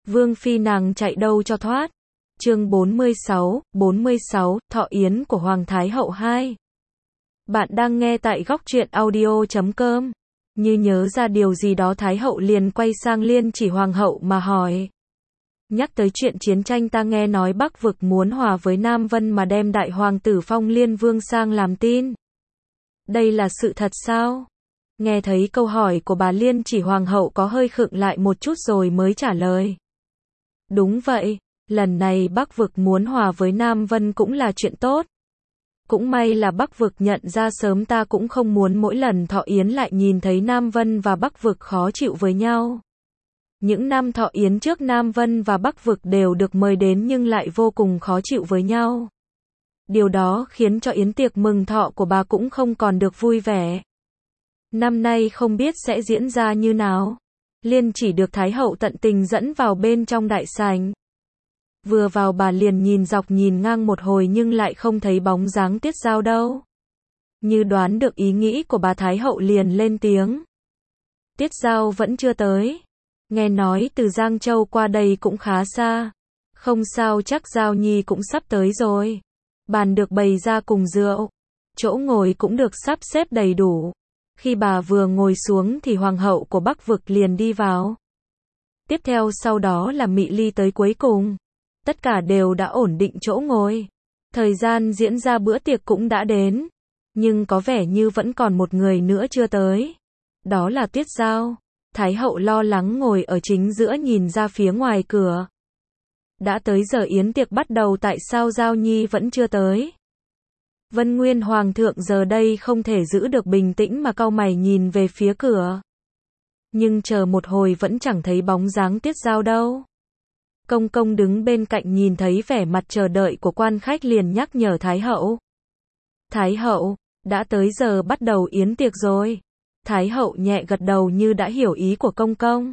Vương phi nàng chạy đâu cho thoát. Chương 46, Thọ yến của Hoàng Thái Hậu 2. Bạn đang nghe tại góc truyện audio.com. Như nhớ ra điều gì đó Thái Hậu liền quay sang Liên Chỉ Hoàng hậu mà hỏi. Nhắc tới chuyện chiến tranh, ta nghe nói Bắc vực muốn hòa với Nam Vân mà đem đại hoàng tử phong Liên Vương sang làm tin. Đây là sự thật sao? Nghe thấy câu hỏi của bà, Liên Chỉ Hoàng hậu có hơi khựng lại một chút rồi mới trả lời. Đúng vậy, lần này Bắc vực muốn hòa với Nam Vân cũng là chuyện tốt. Cũng may là Bắc vực nhận ra sớm, ta cũng không muốn mỗi lần thọ yến lại nhìn thấy Nam Vân và Bắc vực khó chịu với nhau. Những năm thọ yến trước, Nam Vân và Bắc vực đều được mời đến nhưng lại vô cùng khó chịu với nhau. Điều đó khiến cho yến tiệc mừng thọ của bà cũng không còn được vui vẻ. Năm nay không biết sẽ diễn ra như nào. Liên Chỉ được Thái Hậu tận tình dẫn vào bên trong đại sảnh. Vừa vào bà liền nhìn dọc nhìn ngang một hồi nhưng lại không thấy bóng dáng Tiết Dao đâu. Như đoán được ý nghĩ của bà, Thái Hậu liền lên tiếng. Tiết Dao vẫn chưa tới. Nghe nói từ Giang Châu qua đây cũng khá xa. Không sao, chắc Dao Nhi cũng sắp tới rồi. Bàn được bày ra cùng rượu. Chỗ ngồi cũng được sắp xếp đầy đủ. Khi bà vừa ngồi xuống thì Hoàng hậu của Bắc vực liền đi vào. Tiếp theo sau đó là Mị Ly tới cuối cùng. Tất cả đều đã ổn định chỗ ngồi. Thời gian diễn ra bữa tiệc cũng đã đến. Nhưng có vẻ như vẫn còn một người nữa chưa tới. Đó là Tiết Dao. Thái Hậu lo lắng ngồi ở chính giữa nhìn ra phía ngoài cửa. Đã tới giờ yến tiệc bắt đầu, tại sao Dao Nhi vẫn chưa tới? Vân Nguyên Hoàng thượng giờ đây không thể giữ được bình tĩnh mà cau mày nhìn về phía cửa. Nhưng chờ một hồi vẫn chẳng thấy bóng dáng Tiết Dao đâu. Công công đứng bên cạnh nhìn thấy vẻ mặt chờ đợi của quan khách liền nhắc nhở Thái Hậu. Thái Hậu, đã tới giờ bắt đầu yến tiệc rồi. Thái Hậu nhẹ gật đầu như đã hiểu ý của công công.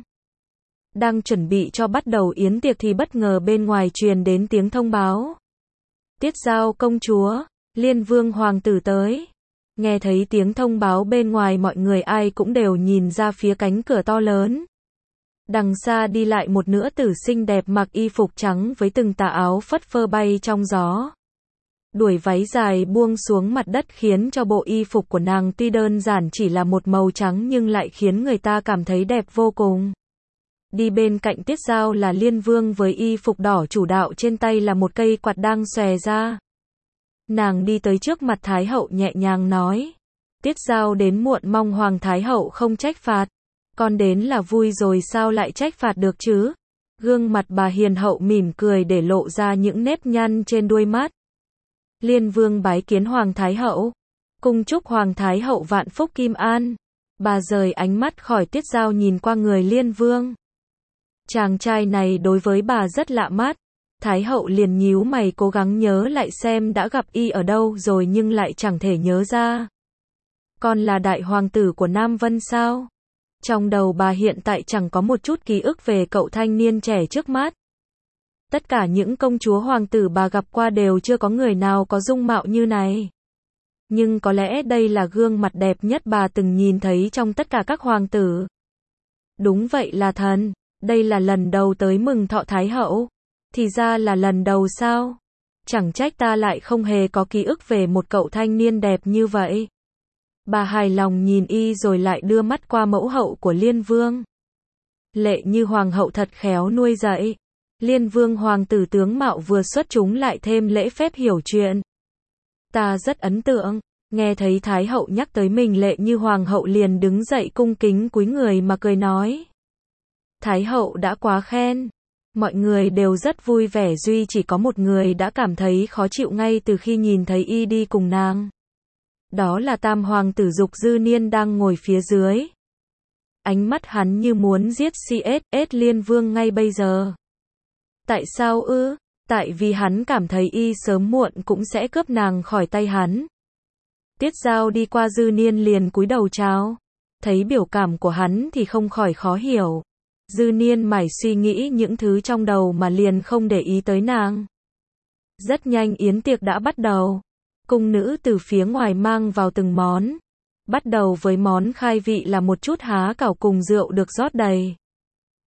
Đang chuẩn bị cho bắt đầu yến tiệc thì bất ngờ bên ngoài truyền đến tiếng thông báo. Tiết Dao công chúa, Liên Vương hoàng tử tới. Nghe thấy tiếng thông báo bên ngoài, mọi người ai cũng đều nhìn ra phía cánh cửa to lớn. Đằng xa đi lại một nữ tử xinh đẹp mặc y phục trắng với từng tà áo phất phơ bay trong gió. Đuổi váy dài buông xuống mặt đất khiến cho bộ y phục của nàng tuy đơn giản chỉ là một màu trắng nhưng lại khiến người ta cảm thấy đẹp vô cùng. Đi bên cạnh Tiết Dao là Liên Vương với y phục đỏ chủ đạo, trên tay là một cây quạt đang xòe ra. Nàng đi tới trước mặt Thái Hậu nhẹ nhàng nói. Tiết Dao đến muộn, mong Hoàng Thái Hậu không trách phạt. Con đến là vui rồi, sao lại trách phạt được chứ? Gương mặt bà hiền hậu mỉm cười để lộ ra những nếp nhăn trên đuôi mắt. Liên Vương bái kiến Hoàng Thái Hậu. Cung chúc Hoàng Thái Hậu vạn phúc kim an. Bà rời ánh mắt khỏi Tiết Dao nhìn qua người Liên Vương. Chàng trai này đối với bà rất lạ mắt. Thái Hậu liền nhíu mày cố gắng nhớ lại xem đã gặp y ở đâu rồi nhưng lại chẳng thể nhớ ra. Con là đại hoàng tử của Nam Vân sao? Trong đầu bà hiện tại chẳng có một chút ký ức về cậu thanh niên trẻ trước mắt. Tất cả những công chúa hoàng tử bà gặp qua đều chưa có người nào có dung mạo như này. Nhưng có lẽ đây là gương mặt đẹp nhất bà từng nhìn thấy trong tất cả các hoàng tử. Đúng vậy là thần, đây là lần đầu tới mừng thọ Thái Hậu. Thì ra là lần đầu sao? Chẳng trách ta lại không hề có ký ức về một cậu thanh niên đẹp như vậy. Bà hài lòng nhìn y rồi lại đưa mắt qua mẫu hậu của Liên Vương. Lệ Như Hoàng hậu thật khéo nuôi dạy. Liên Vương hoàng tử tướng mạo vừa xuất chúng lại thêm lễ phép hiểu chuyện. Ta rất ấn tượng. Nghe thấy Thái Hậu nhắc tới mình, Lệ Như Hoàng hậu liền đứng dậy cung kính cúi người mà cười nói. Thái Hậu đã quá khen. Mọi người đều rất vui vẻ, duy chỉ có một người đã cảm thấy khó chịu ngay từ khi nhìn thấy y đi cùng nàng. Đó là Tam hoàng tử Dục Dư Niên đang ngồi phía dưới. Ánh mắt hắn như muốn giết CSS Liên Vương ngay bây giờ. Tại sao ư? Tại vì hắn cảm thấy y sớm muộn cũng sẽ cướp nàng khỏi tay hắn. Tiết Dao đi qua Dư Niên liền cúi đầu chào. Thấy biểu cảm của hắn thì không khỏi khó hiểu. Dư Niên mải suy nghĩ những thứ trong đầu mà liền không để ý tới nàng. Rất nhanh yến tiệc đã bắt đầu. Cung nữ từ phía ngoài mang vào từng món. Bắt đầu với món khai vị là một chút há cảo cùng rượu được rót đầy.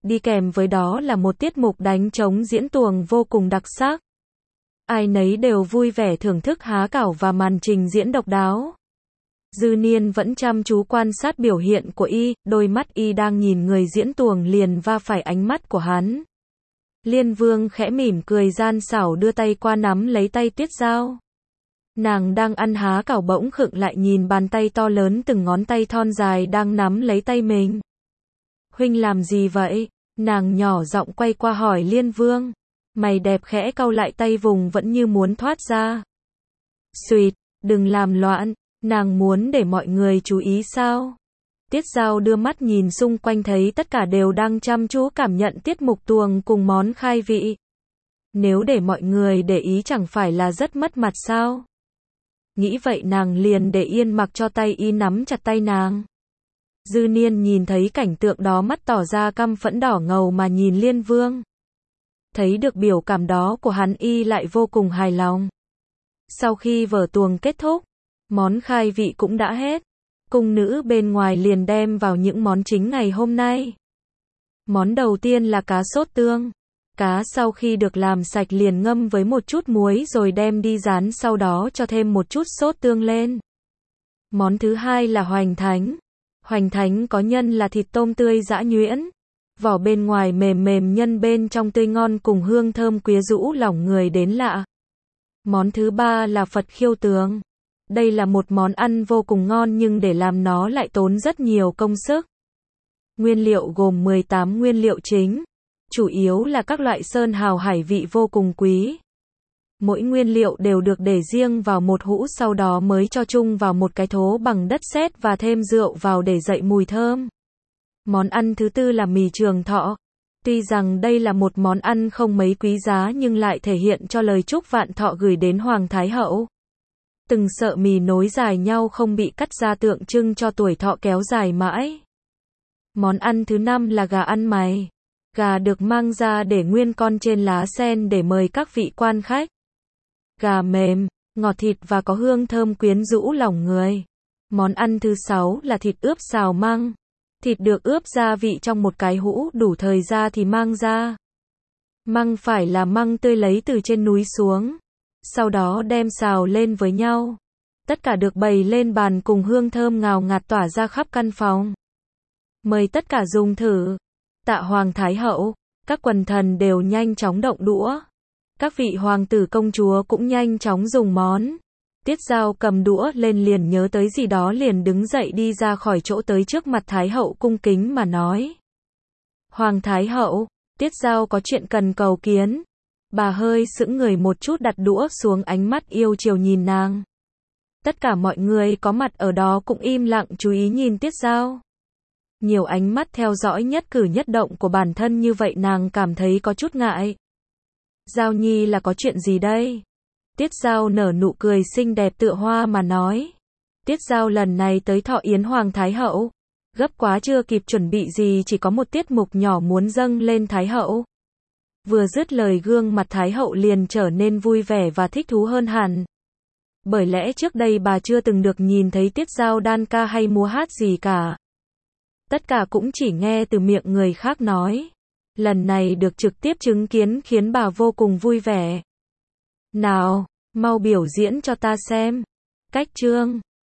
đi kèm với đó là một tiết mục đánh trống diễn tuồng vô cùng đặc sắc. Ai nấy đều vui vẻ thưởng thức há cảo và màn trình diễn độc đáo. Dư Niên vẫn chăm chú quan sát biểu hiện của y, đôi mắt y đang nhìn người diễn tuồng liền va phải ánh mắt của hắn. Liên Vương khẽ mỉm cười gian xảo đưa tay qua nắm lấy tay Tuyết Giao. Nàng đang ăn há cảo bỗng khựng lại nhìn bàn tay to lớn từng ngón tay thon dài đang nắm lấy tay mình. Huynh làm gì vậy? Nàng nhỏ giọng quay qua hỏi Liên Vương. Mày đẹp khẽ cau lại tay vùng vẫn như muốn thoát ra. Xuyệt, đừng làm loạn, nàng muốn để mọi người chú ý sao? Tiết Giao đưa mắt nhìn xung quanh thấy tất cả đều đang chăm chú cảm nhận tiết mục tuồng cùng món khai vị. Nếu để mọi người để ý chẳng phải là rất mất mặt sao? Nghĩ vậy nàng liền để yên mặc cho tay y nắm chặt tay nàng. Dư Niên nhìn thấy cảnh tượng đó mắt tỏ ra căm phẫn đỏ ngầu mà nhìn Liên Vương. Thấy được biểu cảm đó của hắn y lại vô cùng hài lòng. Sau khi vở tuồng kết thúc, món khai vị cũng đã hết. Cung nữ bên ngoài liền đem vào những món chính ngày hôm nay. Món đầu tiên là cá sốt tương. Cá sau khi được làm sạch liền ngâm với một chút muối rồi đem đi rán sau đó cho thêm một chút sốt tương lên. Món thứ hai là hoành thánh. Hoành thánh có nhân là thịt tôm tươi giã nhuyễn. Vỏ bên ngoài mềm mềm nhân bên trong tươi ngon cùng hương thơm quyến rũ lòng người đến lạ. Món thứ ba là Phật khiêu tướng. Đây là một món ăn vô cùng ngon nhưng để làm nó lại tốn rất nhiều công sức. Nguyên liệu gồm 18 nguyên liệu chính. Chủ yếu là các loại sơn hào hải vị vô cùng quý. Mỗi nguyên liệu đều được để riêng vào một hũ sau đó mới cho chung vào một cái thố bằng đất sét và thêm rượu vào để dậy mùi thơm. Món ăn thứ tư là mì trường thọ. Tuy rằng đây là một món ăn không mấy quý giá nhưng lại thể hiện cho lời chúc vạn thọ gửi đến Hoàng Thái Hậu. Từng sợi mì nối dài nhau không bị cắt ra tượng trưng cho tuổi thọ kéo dài mãi. Món ăn thứ năm là gà ăn mày. Gà được mang ra để nguyên con trên lá sen để mời các vị quan khách. Gà mềm, ngọt thịt và có hương thơm quyến rũ lòng người. Món ăn thứ sáu là thịt ướp xào măng. Thịt được ướp gia vị trong một cái hũ đủ thời ra thì mang ra. Măng phải là măng tươi lấy từ trên núi xuống. Sau đó đem xào lên với nhau. Tất cả được bày lên bàn cùng hương thơm ngào ngạt tỏa ra khắp căn phòng. Mời tất cả dùng thử. Tạ Hoàng Thái Hậu, các quần thần đều nhanh chóng động đũa. Các vị hoàng tử công chúa cũng nhanh chóng dùng món. Tiết Giao cầm đũa lên liền nhớ tới gì đó liền đứng dậy đi ra khỏi chỗ tới trước mặt Thái Hậu cung kính mà nói. Hoàng Thái Hậu, Tiết Giao có chuyện cần cầu kiến. Bà hơi sững người một chút đặt đũa xuống ánh mắt yêu chiều nhìn nàng. Tất cả mọi người có mặt ở đó cũng im lặng chú ý nhìn Tiết Giao. Nhiều ánh mắt theo dõi nhất cử nhất động của bản thân như vậy nàng cảm thấy có chút ngại. Giao Nhi là có chuyện gì đây? Tiết Giao nở nụ cười xinh đẹp tựa hoa mà nói. Tiết Giao lần này tới thọ yến Hoàng Thái Hậu. Gấp quá chưa kịp chuẩn bị gì chỉ có một tiết mục nhỏ muốn dâng lên Thái Hậu. Vừa dứt lời gương mặt Thái Hậu liền trở nên vui vẻ và thích thú hơn hẳn. Bởi lẽ trước đây bà chưa từng được nhìn thấy Tiết Giao đan ca hay múa hát gì cả. Tất cả cũng chỉ nghe từ miệng người khác nói. Lần này được trực tiếp chứng kiến khiến bà vô cùng vui vẻ. Nào, mau biểu diễn cho ta xem. Cách chương